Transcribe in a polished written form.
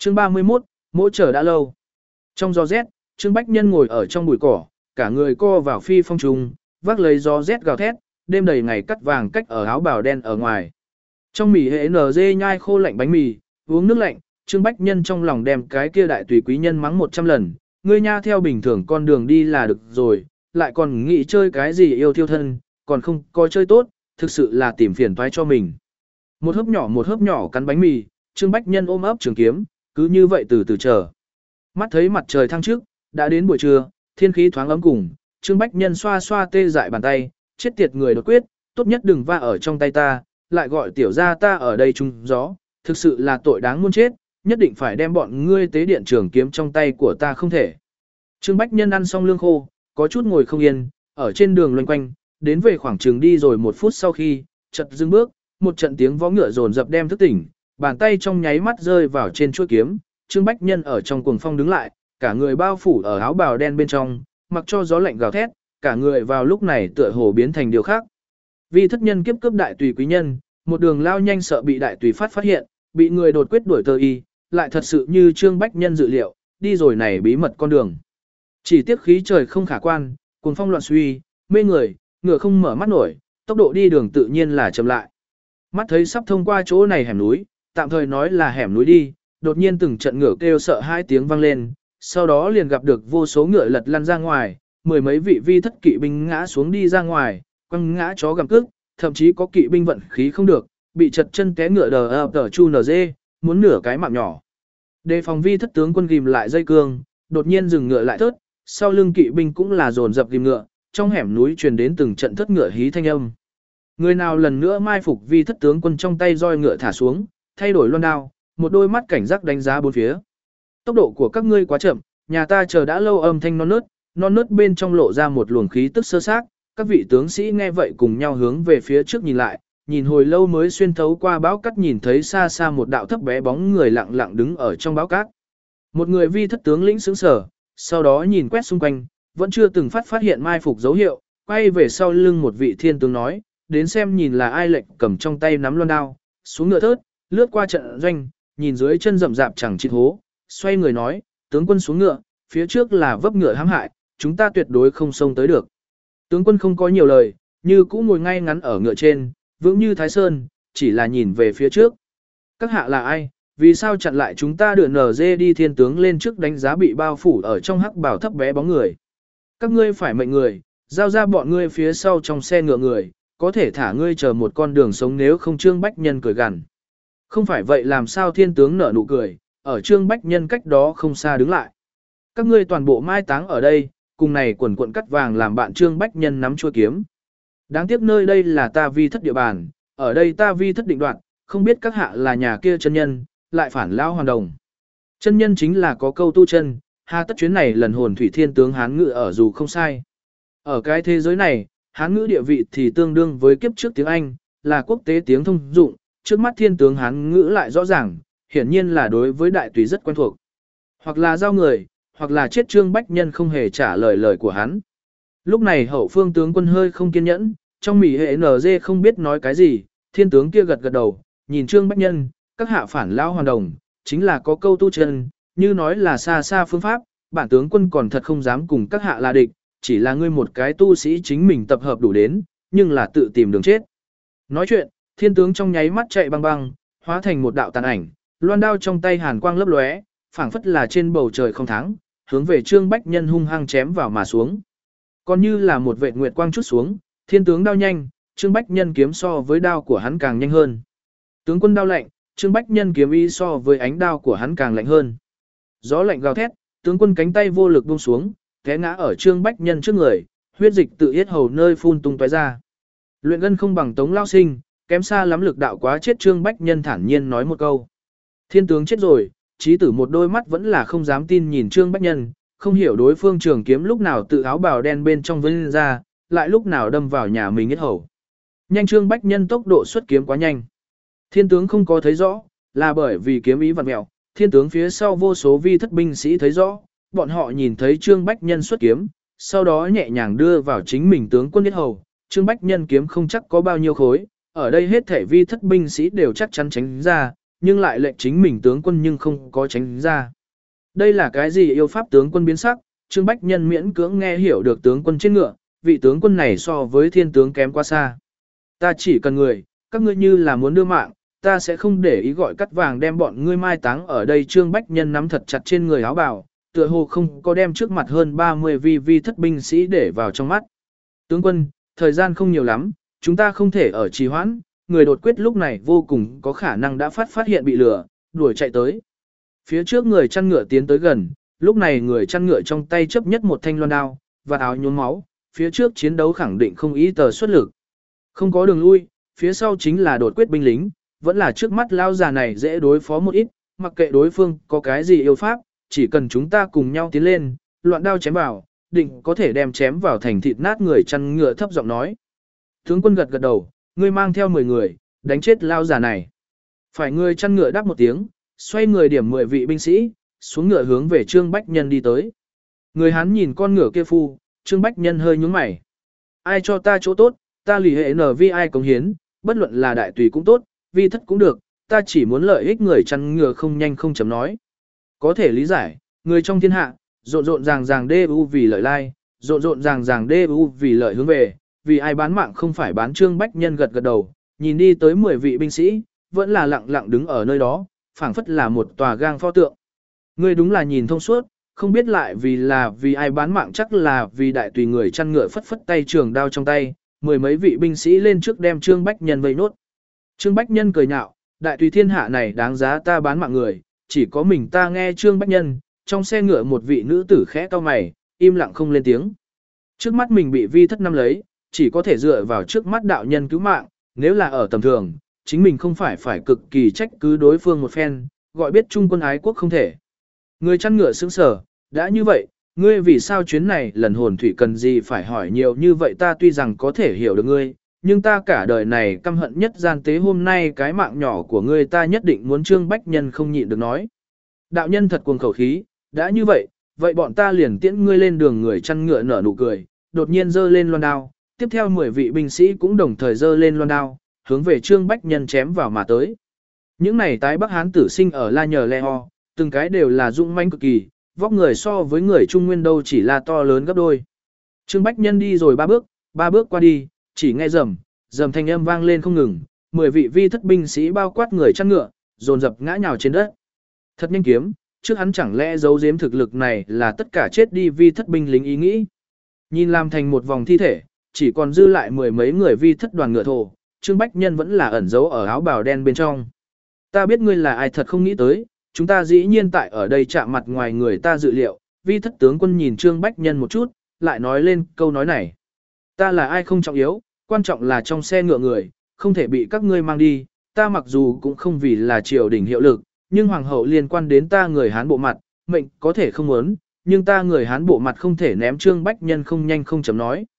Chương 31, mỗi chờ đã lâu. Trong gió rét, Trương Bách Nhân ngồi ở trong bụi cỏ, cả người co vào phi phong trùng, vác lấy gió rét gào thét, đêm đầy ngày cắt vàng cách ở áo bào đen ở ngoài. Trong mì hệ NG nhai khô lạnh bánh mì, uống nước lạnh, Trương Bách Nhân trong lòng đem cái kia đại tùy quý nhân mắng 100 lần, ngươi nha theo bình thường con đường đi là được rồi, lại còn nghĩ chơi cái gì yêu thiêu thân, còn không coi chơi tốt, thực sự là tìm phiền toái cho mình. Một hớp nhỏ cắn bánh mì, Trương Bách Nhân ôm ấp trường kiếm, cứ như vậy từ từ chờ. Mắt thấy mặt trời thăng trước, đã đến buổi trưa, thiên khí thoáng ấm cùng, Trương Bách Nhân xoa xoa tê dại bàn tay, chết tiệt người đột quyết, tốt nhất đừng va ở trong tay ta, lại gọi tiểu gia ta ở đây trung gió, thực sự là tội đáng muôn chết, nhất định phải đem bọn ngươi tế điện trường kiếm trong tay của ta không thể. Trương Bách Nhân ăn xong lương khô, có chút ngồi không yên, ở trên đường loanh quanh, đến về khoảng trường đi rồi 1 phút sau khi, chợt dừng bước, một trận tiếng vó ngựa dồn dập đem thức tỉnh, bàn tay trong nháy mắt rơi vào trên chuôi kiếm, Trương Bách Nhân ở trong cuồng phong đứng lại, cả người bao phủ ở áo bào đen bên trong, mặc cho gió lạnh gào thét, cả người vào lúc này tựa hồ biến thành điều khác. Vì thất nhân kiếp cướp đại tùy quý nhân, một đường lao nhanh sợ bị đại tùy phát hiện, bị người đột quyết đuổi tơ y, lại thật sự như Trương Bách Nhân dự liệu, đi rồi này bí mật con đường. Chỉ tiếc khí trời không khả quan, cuồng phong loạn suy, mê người, ngựa không mở mắt nổi, tốc độ đi đường tự nhiên là chậm lại. Mắt thấy sắp thông qua chỗ này hẻm núi, tạm thời nói là hẻm núi đi, đột nhiên từng trận ngựa kêu sợ 2 tiếng vang lên, sau đó liền gặp được vô số ngựa lật lăn ra ngoài, 10 mấy vị vi thất kỵ binh ngã xuống đi ra ngoài, quăng ngã chó gặm cước, thậm chí có kỵ binh vận khí không được, bị chật chân té ngựa đờ chu nz, muốn nửa cái mạng nhỏ. Đề phòng vi thất tướng quân ghim lại dây cương, đột nhiên dừng ngựa lại thớt, sau lưng kỵ binh cũng là dồn dập ghim ngựa, trong hẻm núi truyền đến từng trận thất ngựa hí thanh âm. Người nào lần nữa mai phục vi thất tướng quân trong tay roi ngựa thả xuống, thay đổi loan đao, một đôi mắt cảnh giác đánh giá bốn phía. Tốc độ của các ngươi quá chậm, nhà ta chờ đã lâu, âm thanh non nớt bên trong lộ ra một luồng khí tức sơ xác. Các vị tướng sĩ nghe vậy cùng nhau hướng về phía trước nhìn lại, nhìn hồi lâu mới xuyên thấu qua bão cát nhìn thấy xa xa một đạo thấp bé bóng người lặng lặng đứng ở trong bão cát. Một người vi thất tướng lĩnh sững sờ, sau đó nhìn quét xung quanh, vẫn chưa từng phát hiện mai phục dấu hiệu, quay về sau lưng một vị thiên tướng nói, đến xem nhìn là ai lệnh cầm trong tay nắm loan đao, xuống ngựa thớt, lướt qua trận doanh, nhìn dưới chân rậm rạp chẳng chịt hố, xoay người nói, tướng quân xuống ngựa, phía trước là vấp ngựa hãm hại, chúng ta tuyệt đối không xông tới được. Tướng quân không có nhiều lời, như cũ ngồi ngay ngắn ở ngựa trên, vững như Thái Sơn, chỉ là nhìn về phía trước. Các hạ là ai, vì sao chặn lại chúng ta đưa nở dê đi? Thiên tướng lên trước đánh giá bị bao phủ ở trong hắc bào thấp bé bóng người. Các ngươi phải mệnh người, giao ra bọn ngươi phía sau trong xe ngựa người, có thể thả ngươi chờ một con đường sống, nếu không. Trương Bách Nhân cười gằn. Không phải vậy làm sao? Thiên tướng nở nụ cười, ở Trương Bách Nhân cách đó không xa đứng lại. Các ngươi toàn bộ mai táng ở đây, cùng này quần quận cắt vàng làm bạn. Trương Bách Nhân nắm chuôi kiếm. Đáng tiếc nơi đây là ta vi thất địa bàn, ở đây ta vi thất định đoạt, không biết các hạ là nhà kia chân nhân, lại phản lao hoàn đồng. Chân nhân chính là có câu tu chân, hà tất chuyến này lần hồn thủy. Thiên tướng Hán ngữ ở dù không sai. Ở cái thế giới này, Hán ngữ địa vị thì tương đương với kiếp trước tiếng Anh, là quốc tế tiếng thông dụng, trước mắt thiên tướng Hán ngữ lại rõ ràng, hiển nhiên là đối với đại tùy rất quen thuộc. Hoặc là giao người, hoặc là chết. Trương Bách Nhân không hề trả lời của hắn. Lúc này hậu phương tướng quân hơi không kiên nhẫn, trong mỉ hệ NG không biết nói cái gì, thiên tướng kia gật đầu, nhìn Trương Bách Nhân, các hạ phản lao hoàn đồng, chính là có câu tu chân, như nói là xa xa phương pháp, bản tướng quân còn thật không dám cùng các hạ là địch, chỉ là ngươi một cái tu sĩ chính mình tập hợp đủ đến, nhưng là tự tìm đường chết. Nói chuyện, thiên tướng trong nháy mắt chạy băng băng, hóa thành một đạo tàn ảnh, loan đao trong tay hàn quang lấp lóe, phảng phất là trên bầu trời không thắng, hướng về Trương Bách Nhân hung hăng chém vào mà xuống. Còn như là một vệt nguyệt quang chút xuống, thiên tướng đao nhanh, Trương Bách Nhân kiếm so với đao của hắn càng nhanh hơn. Tướng quân đao lạnh, Trương Bách Nhân kiếm ý so với ánh đao của hắn càng lạnh hơn. Gió lạnh gào thét, tướng quân cánh tay vô lực buông xuống, té ngã ở Trương Bách Nhân trước người, huyết dịch tự yết hầu nơi phun tung tóe ra. Luyện gân không bằng Tống Lao Sinh, kém xa lắm lực đạo quá chết. Trương Bách Nhân thản nhiên nói một câu. Thiên tướng chết rồi, chí tử một đôi mắt vẫn là không dám tin nhìn Trương Bách Nhân, không hiểu đối phương trường kiếm lúc nào tự áo bào đen bên trong vươn ra, lại lúc nào đâm vào nhà mình yết hầu. Nhanh. Trương Bách Nhân tốc độ xuất kiếm quá nhanh. Thiên tướng không có thấy rõ, là bởi vì kiếm ý vặn mèo. Thiên tướng phía sau vô số vi thất binh sĩ thấy rõ, bọn họ nhìn thấy Trương Bách Nhân xuất kiếm, sau đó nhẹ nhàng đưa vào chính mình tướng quân yết hầu. Trương Bách Nhân kiếm không chắc có bao nhiêu khối, ở đây hết thể vi thất binh sĩ đều chắc chắn tránh ra, nhưng lại lệnh chính mình tướng quân nhưng không có tránh ra. Đây là cái gì yêu pháp tướng quân biến sắc, Trương Bách Nhân miễn cưỡng nghe hiểu được tướng quân trên ngựa, vị tướng quân này so với thiên tướng kém quá xa. Ta chỉ cần người, các ngươi như là muốn đưa mạng, ta sẽ không để ý gọi cắt vàng đem bọn ngươi mai táng ở đây. Trương Bách Nhân nắm thật chặt trên người áo bào, tựa hồ không có đem trước mặt hơn 30 vi thất binh sĩ để vào trong mắt. Tướng quân, thời gian không nhiều lắm, chúng ta không thể ở trì hoãn, người đột quyết lúc này vô cùng có khả năng đã phát hiện bị lừa, đuổi chạy tới. Phía trước người chăn ngựa tiến tới gần, lúc này người chăn ngựa trong tay chấp nhất một thanh loan đao, và áo nhuốm máu, phía trước chiến đấu khẳng định không ý tờ xuất lực. Không có đường lui, phía sau chính là đột quyết binh lính, vẫn là trước mắt lao già này dễ đối phó một ít, mặc kệ đối phương có cái gì yêu pháp, chỉ cần chúng ta cùng nhau tiến lên, loạn đao chém vào, định có thể đem chém vào thành thịt nát. Người chăn ngựa thấp giọng nói. Tướng quân gật gật đầu, ngươi mang theo 10 người, đánh chết lao già này. Phải. Người chăn ngựa đáp một tiếng, xoay người điểm 10 vị binh sĩ, xuống ngựa hướng về Trương Bách Nhân đi tới. Người Hán nhìn con ngựa kia phu, Trương Bách Nhân hơi nhướng mày. Ai cho ta chỗ tốt, ta lì hệ nở vi ai cống hiến, bất luận là đại tùy cũng tốt, vi thất cũng được, ta chỉ muốn lợi ích. Người chăn ngựa không nhanh không chậm nói. Có thể lý giải, người trong thiên hạ, rộn rộn ràng ràng đê u vì lợi lai, rộn rộn ràng ràng đê u vì lợi hướng về, vì ai bán mạng không phải bán. Trương Bách Nhân gật gật đầu, nhìn đi tới 10 vị binh sĩ, vẫn là lặng lặng đứng ở nơi đó, phảng phất là một tòa gang pho tượng. Ngươi đúng là nhìn thông suốt, không biết lại vì ai bán mạng, chắc là vì đại tùy. Người chăn ngựa phất phất tay, trường đao trong tay, 10 mấy vị binh sĩ lên trước đem Trương Bách Nhân vây nốt. Trương Bách Nhân cười nhạo, đại tùy thiên hạ này đáng giá ta bán mạng người, chỉ có mình ta. Nghe Trương Bách Nhân, trong xe ngựa một vị nữ tử khẽ cau mày, im lặng không lên tiếng. Trước mắt mình bị vi thất năm lấy, chỉ có thể dựa vào trước mắt đạo nhân cứu mạng, nếu là ở tầm thường, chính mình không phải cực kỳ trách cứ đối phương một phen, gọi biết trung quân ái quốc không thể. Người chăn ngựa sững sờ, đã như vậy, ngươi vì sao chuyến này lần hồn thủy cần gì phải hỏi nhiều như vậy. Ta tuy rằng có thể hiểu được ngươi, nhưng ta cả đời này căm hận nhất gian tế, hôm nay cái mạng nhỏ của ngươi ta nhất định muốn. Trương Bách Nhân không nhịn được nói. Đạo nhân thật cuồng khẩu khí, đã như vậy, vậy bọn ta liền tiễn ngươi lên đường. Người chăn ngựa nở nụ cười, đột nhiên giơ lên loan đao, tiếp theo 10 vị binh sĩ cũng đồng thời giơ lên loan đao, hướng về Trương Bách Nhân chém vào mà tới. Những này tái Bắc Hán tử sinh ở La Nhờ Le Ho, từng cái đều là dũng mãnh cực kỳ, vóc người so với người Trung Nguyên đâu chỉ là to lớn gấp đôi. Trương Bách Nhân đi rồi 3 bước qua đi, chỉ nghe rầm thanh âm vang lên không ngừng, 10 vị vi thất binh sĩ bao quát người chăn ngựa, dồn dập ngã nhào trên đất. Thật nhanh kiếm, trước hắn chẳng lẽ giấu giếm thực lực này là tất cả chết đi vi thất binh lính ý nghĩ. Nhìn làm thành một vòng thi thể, chỉ còn dư lại 10 mấy người vi thất đoàn ngựa thổ, Trương Bách Nhân vẫn là ẩn giấu ở áo bào đen bên trong. Ta biết ngươi là ai, thật không nghĩ tới, chúng ta dĩ nhiên tại ở đây chạm mặt ngoài người ta dự liệu. Vi thất tướng quân nhìn Trương Bách Nhân một chút, lại nói lên câu nói này. Ta là ai không trọng yếu, quan trọng là trong xe ngựa người, không thể bị các ngươi mang đi. Ta mặc dù cũng không vì là triều đình hiệu lực, nhưng hoàng hậu liên quan đến ta người Hán bộ mặt, mệnh có thể không muốn, nhưng ta người Hán bộ mặt không thể ném. Trương Bách Nhân không nhanh không chậm nói.